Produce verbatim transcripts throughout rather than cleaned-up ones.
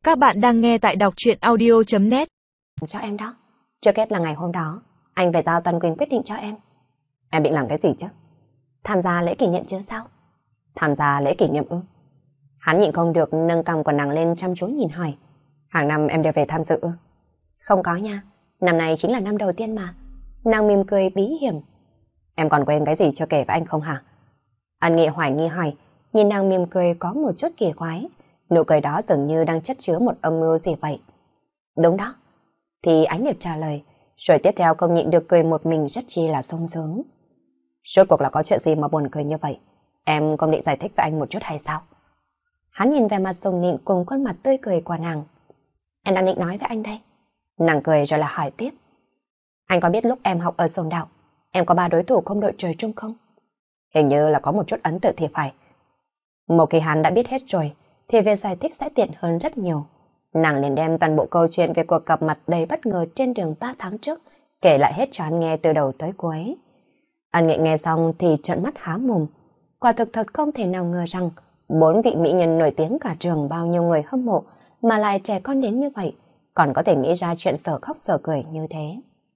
Các bạn đang nghe tại đọc truyện audio chấm net. Cho em đó. Trước hết là ngày hôm đó, anh phải giao toàn quyền quyết định cho em. Em định làm cái gì chứ? Tham gia lễ kỷ niệm chứ sao? Tham gia lễ kỷ niệm ư? Hắn nhịn không được nâng cằm của nàng lên chăm chú nhìn hỏi. Hàng năm em đều về tham dự ư? Không có nha, năm nay chính là năm đầu tiên mà. Nàng mỉm cười bí hiểm. Em còn quên cái gì chưa kể với anh không hả? Anh Nghị hoài nghi hỏi, nhìn nàng mỉm cười có một chút kỳ quái. Nụ cười đó dường như đang chất chứa một âm mưu gì vậy. Đúng đó. Thì Ánh Điệp trả lời, rồi tiếp theo không nhịn được cười một mình rất chi là sung sướng. Rốt cuộc là có chuyện gì mà buồn cười như vậy? Em không định giải thích với anh một chút hay sao? Hắn nhìn về mặt sùng nịnh cùng khuôn mặt tươi cười của nàng. Em đang định nói với anh đây. Nàng cười rồi là hỏi tiếp. Anh có biết lúc em học ở Sồn Đạo, em có ba đối thủ không đội trời chung không? Hình như là có một chút ấn tượng thì phải. Một khi hắn đã biết hết rồi, thì việc giải thích sẽ tiện hơn rất nhiều. Nàng liền đem toàn bộ câu chuyện về cuộc gặp mặt đầy bất ngờ trên đường ba tháng trước, kể lại hết cho anh nghe từ đầu tới cuối. Anh Nghị nghe xong thì trợn mắt há mồm. Quả thực thật không thể nào ngờ rằng bốn vị mỹ nhân nổi tiếng cả trường bao nhiêu người hâm mộ mà lại trẻ con đến như vậy, còn có thể nghĩ ra chuyện sở khóc sở cười như thế.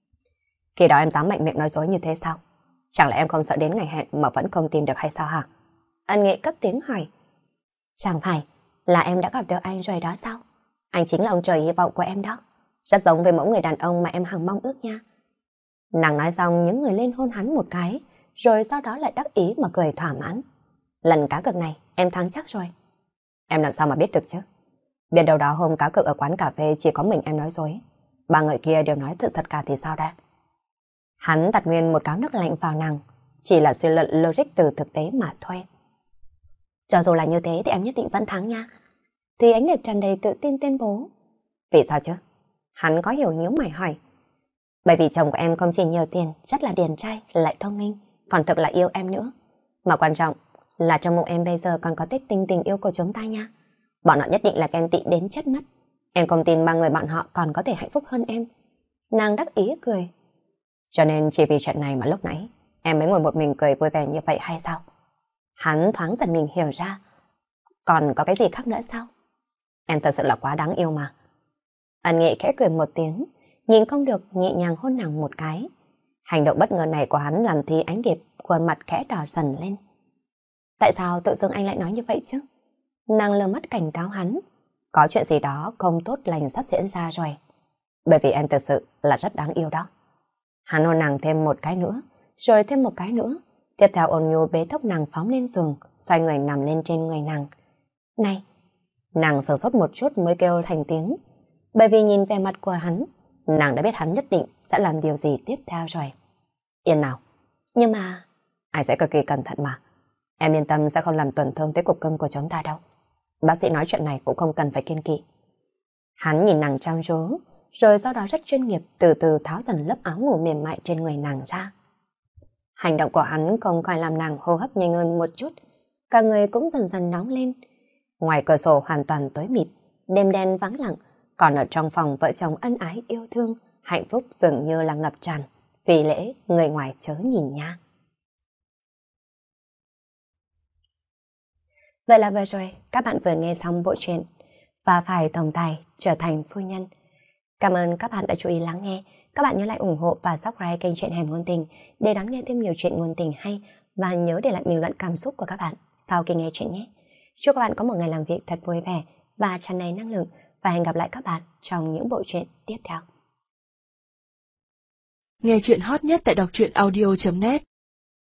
Khi đó em dám mạnh miệng nói dối như thế sao? Chẳng lẽ em không sợ đến ngày hẹn mà vẫn không tìm được hay sao hả? Anh Nghị cất tiếng hỏi. Chẳng phải là em đã gặp được anh rồi đó sao? Anh chính là ông trời hy vọng của em đó. Rất giống với mẫu người đàn ông mà em hằng mong ước nha. Nàng nói xong những người lên hôn hắn một cái, rồi sau đó lại đắc ý mà cười thỏa mãn. Lần cá cược này em thắng chắc rồi. Em làm sao mà biết được chứ? Biết đâu đó hôm cá cược ở quán cà phê chỉ có mình em nói dối, ba người kia đều nói thật thật cả thì sao đã? Hắn đặt nguyên một cáo nước lạnh vào nàng, chỉ là suy luận logic từ thực tế mà thôi. Cho dù là như thế thì em nhất định vẫn thắng nha. Thì Ánh Điệp tràn đầy tự tin tuyên bố. Vì sao chứ? Hắn có hiểu nhíu mày hỏi. Bởi vì chồng của em không chỉ nhiều tiền, rất là điển trai, lại thông minh, còn thực là yêu em nữa. Mà quan trọng là trong bụng em bây giờ còn có tích tinh tình yêu của chúng ta nha. Bọn họ nhất định là ghen tị đến chết mất. Em không tin ba người bọn họ còn có thể hạnh phúc hơn em. Nàng đắc ý cười. Cho nên chỉ vì chuyện này mà lúc nãy em mới ngồi một mình cười vui vẻ như vậy hay sao? Hắn thoáng giật mình hiểu ra. Còn có cái gì khác nữa sao? Em thật sự là quá đáng yêu mà. Ân Nghị khẽ cười một tiếng, nhìn không được nhẹ nhàng hôn nàng một cái. Hành động bất ngờ này của hắn làm Thi Ánh Điệp khuôn mặt khẽ đỏ dần lên. Tại sao tự dưng anh lại nói như vậy chứ? Nàng lờ mắt cảnh cáo hắn. Có chuyện gì đó không tốt lành sắp diễn ra rồi. Bởi vì em thật sự là rất đáng yêu đó. Hắn hôn nàng thêm một cái nữa, rồi thêm một cái nữa. Tiếp theo ôn nhu bế thốc nàng phóng lên giường, xoay người nằm lên trên người nàng. Này! Nàng sửng sốt một chút mới kêu thành tiếng. Bởi vì nhìn vẻ mặt của hắn, nàng đã biết hắn nhất định sẽ làm điều gì tiếp theo rồi. Yên nào. Nhưng mà... Anh sẽ cực kỳ cẩn thận mà. Em yên tâm sẽ không làm tổn thương tới cục cưng của chúng ta đâu. Bác sĩ nói chuyện này cũng không cần phải kiêng kỵ. Hắn nhìn nàng chăm chú, rồi sau đó rất chuyên nghiệp từ từ tháo dần lớp áo ngủ mềm mại trên người nàng ra. Hành động của hắn không khỏi làm nàng hô hấp nhanh hơn một chút, cả người cũng dần dần nóng lên. Ngoài cửa sổ hoàn toàn tối mịt, đêm đen vắng lặng, còn ở trong phòng vợ chồng ân ái yêu thương, hạnh phúc dường như là ngập tràn. Vì lễ, người ngoài chớ nhìn nha. Vậy là vừa rồi, các bạn vừa nghe xong bộ truyện Và Phải Tổng Tài Trở Thành Phu Nhân. Cảm ơn các bạn đã chú ý lắng nghe. Các bạn nhớ lại ủng hộ và subscribe kênh Truyện Hẻm Ngôn Tình để đón nghe thêm nhiều chuyện ngôn tình hay, và nhớ để lại bình luận cảm xúc của các bạn sau khi nghe chuyện nhé. Chúc các bạn có một ngày làm việc thật vui vẻ và tràn đầy năng lượng, và hẹn gặp lại các bạn trong những bộ truyện tiếp theo. Nghe chuyện hot nhất tại đọc truyện audio chấm net.